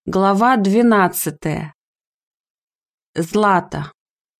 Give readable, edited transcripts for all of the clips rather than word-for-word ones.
Глава 12. Злата.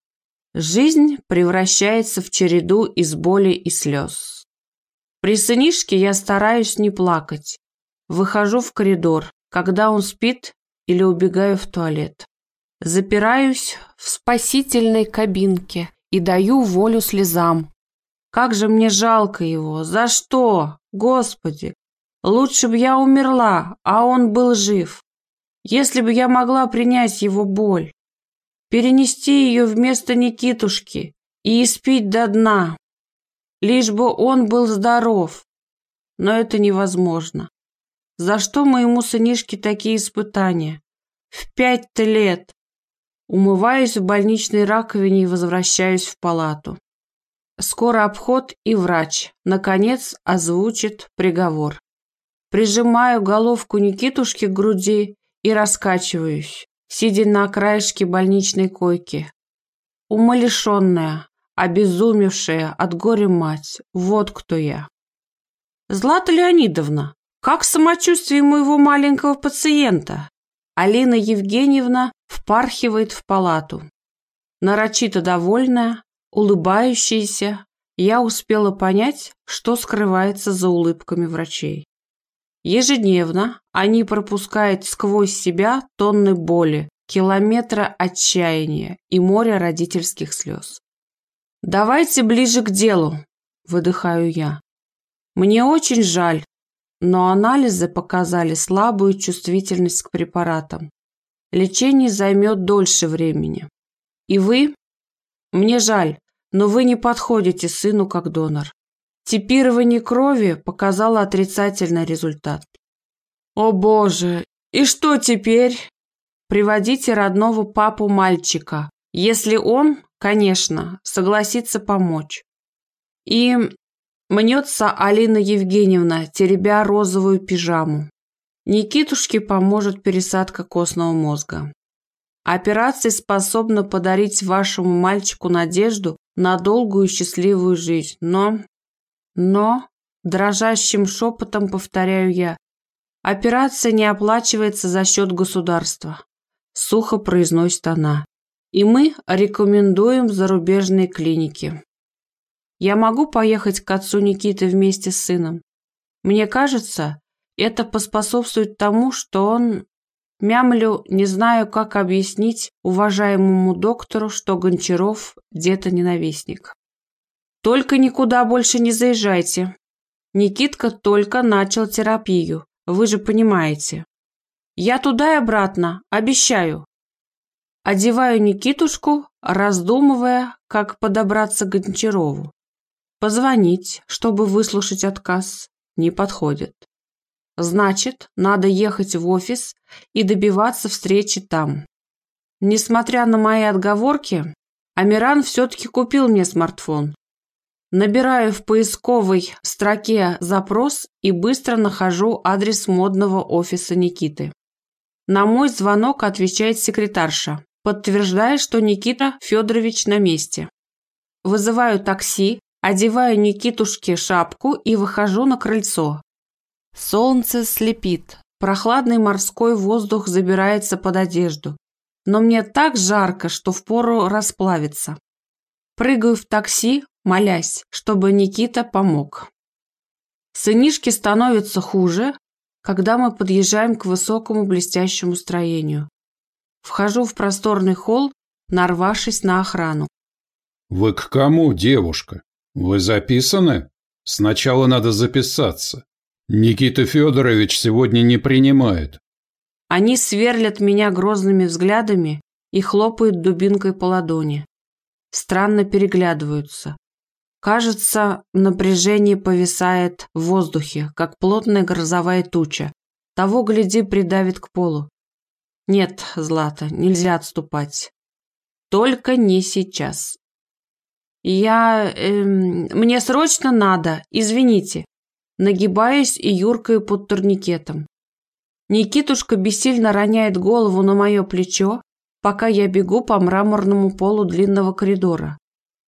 Жизнь превращается в череду из боли и слез. При сынишке я стараюсь не плакать. Выхожу в коридор, когда он спит, или убегаю в туалет. Запираюсь в спасительной кабинке и даю волю слезам. Как же мне жалко его! За что? Господи! Лучше бы я умерла, а он был жив. Если бы я могла принять его боль, перенести ее вместо Никитушки и испить до дна, лишь бы он был здоров. Но это невозможно. За что моему сынишке такие испытания? В 5-то лет. Умываюсь в больничной раковине и возвращаюсь в палату. Скоро обход, и врач, наконец, озвучит приговор. Прижимаю головку Никитушки к груди и раскачиваюсь, сидя на краешке больничной койки. Умалишенная, обезумевшая от горя мать, вот кто я. Злата Леонидовна, как самочувствие моего маленького пациента? Алина Евгеньевна впархивает в палату. Нарочито довольная, улыбающаяся, я успела понять, что скрывается за улыбками врачей. Ежедневно они пропускают сквозь себя тонны боли, километра отчаяния и море родительских слез. «Давайте ближе к делу», – выдыхаю я. «Мне очень жаль, но анализы показали слабую чувствительность к препаратам. Лечение займет дольше времени. И вы? Мне жаль, но вы не подходите сыну как донор. Типирование крови показало отрицательный результат». «О боже, и что теперь?» «Приводите родного папу мальчика, если он, конечно, согласится помочь». И мнется Алина Евгеньевна, теребя розовую пижаму. «Никитушке поможет пересадка костного мозга. Операция способна подарить вашему мальчику надежду на долгую и счастливую жизнь, но, дрожащим шепотом повторяю я, операция не оплачивается за счет государства», – сухо произносит она. «И мы рекомендуем зарубежные клиники. Я могу поехать к отцу Никиты вместе с сыном? Мне кажется, это поспособствует тому, что он...» Мямлю, не знаю, как объяснить уважаемому доктору, что Гончаров детоненавистник. «Только никуда больше не заезжайте. Никитка только начал терапию, вы же понимаете. Я туда и обратно, обещаю». Одеваю Никитушку, раздумывая, как подобраться к Гончарову. Позвонить, чтобы выслушать отказ, не подходит. Значит, надо ехать в офис и добиваться встречи там. Несмотря на мои отговорки, Амиран все-таки купил мне смартфон. Набираю в поисковой строке запрос и быстро нахожу адрес модного офиса Никиты. На мой звонок отвечает секретарша, подтверждая, что Никита Федорович на месте. Вызываю такси, одеваю Никитушке шапку и выхожу на крыльцо. Солнце слепит, прохладный морской воздух забирается под одежду, но мне так жарко, что впору расплавиться. Прыгаю в такси, молясь, чтобы Никита помог. Сынишке становится хуже, когда мы подъезжаем к высокому блестящему строению. Вхожу в просторный холл, нарвавшись на охрану. «Вы к кому, девушка? Вы записаны? Сначала надо записаться. Никита Федорович сегодня не принимает». Они сверлят меня грозными взглядами и хлопают дубинкой по ладони. Странно переглядываются. Кажется, напряжение повисает в воздухе, как плотная грозовая туча. Того, гляди, придавит к полу. Нет, Злата, нельзя отступать. Только не сейчас. Мне срочно надо, извините. Нагибаюсь и юркаю под турникетом. Никитушка бессильно роняет голову на мое плечо, пока я бегу по мраморному полу длинного коридора.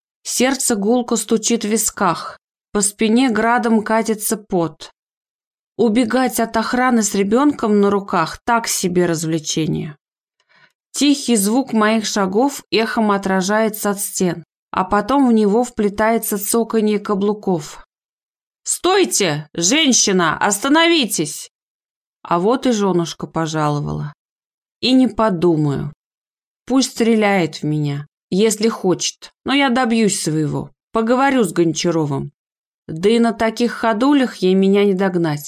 Сердце гулко стучит в висках, по спине градом катится пот. Убегать от охраны с ребенком на руках – так себе развлечение. Тихий звук моих шагов эхом отражается от стен, а потом в него вплетается цоканье каблуков. «Стойте! Женщина! Остановитесь!» А вот и женушка пожаловала. И не подумаю. Пусть стреляет в меня, если хочет, но я добьюсь своего. Поговорю с Гончаровым. Да и на таких ходулях ей меня не догнать.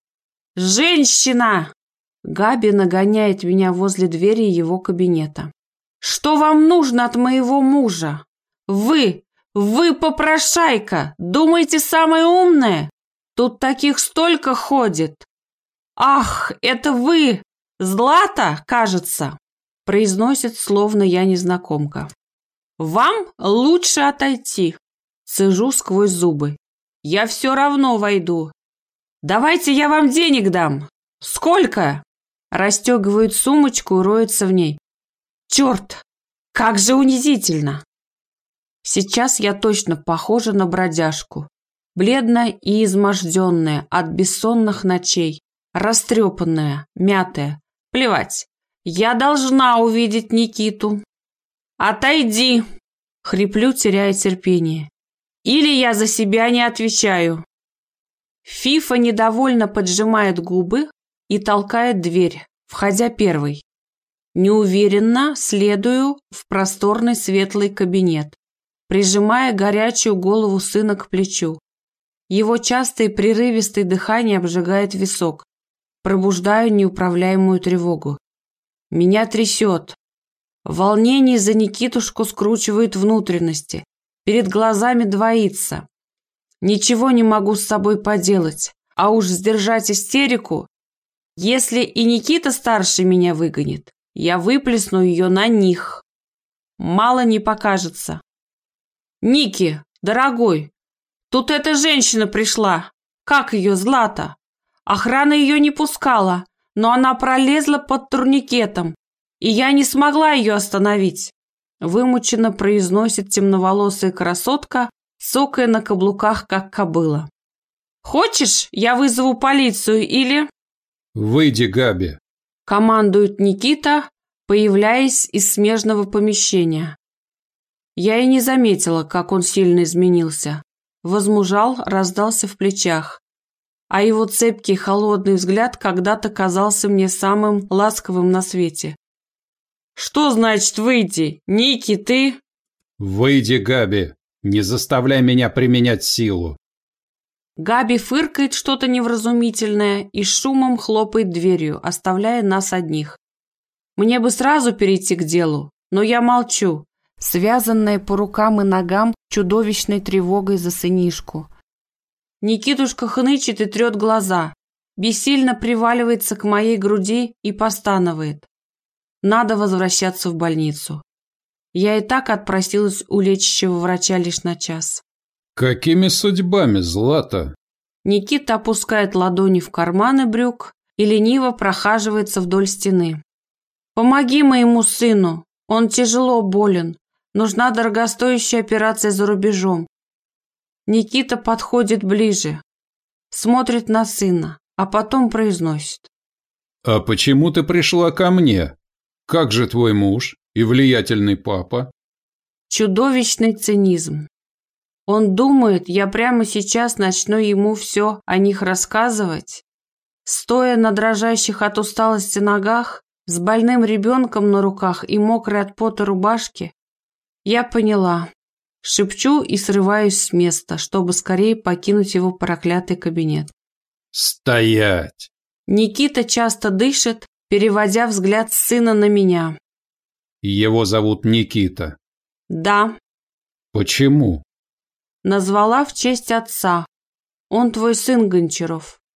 «Женщина!» Габи нагоняет меня возле двери его кабинета. «Что вам нужно от моего мужа? Вы попрошайка! Думаете, самое умное? Тут таких столько ходит!» «Ах, это вы! Злата, кажется!» Произносит, словно я незнакомка. «Вам лучше отойти!» Цежу сквозь зубы. «Я все равно войду. Давайте я вам денег дам. Сколько?» Расстегивает сумочку и роется в ней. «Черт! Как же унизительно!» Сейчас я точно похожа на бродяжку. Бледная и изможденная от бессонных ночей. Растрепанная, мятая. Плевать. Я должна увидеть Никиту. «Отойди!» Хриплю, теряя терпение. «Или я за себя не отвечаю!» Фифа недовольно поджимает губы и толкает дверь, входя первой. Неуверенно следую в просторный светлый кабинет, прижимая горячую голову сына к плечу. Его частое прерывистое дыхание обжигает висок. Пробуждаю неуправляемую тревогу. Меня трясет. Волнение за Никитушку скручивает внутренности. Перед глазами двоится. Ничего не могу с собой поделать. А уж сдержать истерику. Если и Никита старше меня выгонит, я выплесну ее на них. Мало не покажется. «Ники, дорогой, тут эта женщина пришла. Как ее, Злата? Охрана ее не пускала, но она пролезла под турникетом, и я не смогла ее остановить», вымученно произносит темноволосая красотка, цокая на каблуках, как кобыла. «Хочешь, я вызову полицию или...» «Выйди, Габи!» командует Никита, появляясь из смежного помещения. Я и не заметила, как он сильно изменился. Возмужал, раздался в плечах. А его цепкий холодный взгляд когда-то казался мне самым ласковым на свете. «Что значит выйти? Ники, ты...» «Выйди, Габи! Не заставляй меня применять силу!» Габи фыркает что-то невразумительное и шумом хлопает дверью, оставляя нас одних. Мне бы сразу перейти к делу, но я молчу, связанная по рукам и ногам чудовищной тревогой за сынишку. Никитушка хнычет и трет глаза, бессильно приваливается к моей груди и постанывает. Надо возвращаться в больницу. Я и так отпросилась у лечащего врача лишь на час. «Какими судьбами, Злата?» Никита опускает ладони в карманы брюк и лениво прохаживается вдоль стены. «Помоги моему сыну, он тяжело болен, нужна дорогостоящая операция за рубежом». Никита подходит ближе, смотрит на сына, а потом произносит. «А почему ты пришла ко мне? Как же твой муж и влиятельный папа?» Чудовищный цинизм. Он думает, я прямо сейчас начну ему все о них рассказывать. Стоя на дрожащих от усталости ногах, с больным ребенком на руках и мокрой от пота рубашке, я поняла. Шепчу и срываюсь с места, чтобы скорее покинуть его проклятый кабинет. «Стоять!» Никита часто дышит, переводя взгляд сына на меня. «Его зовут Никита». «Да». «Почему?» Назвала в честь отца. Он твой сын, Гончаров.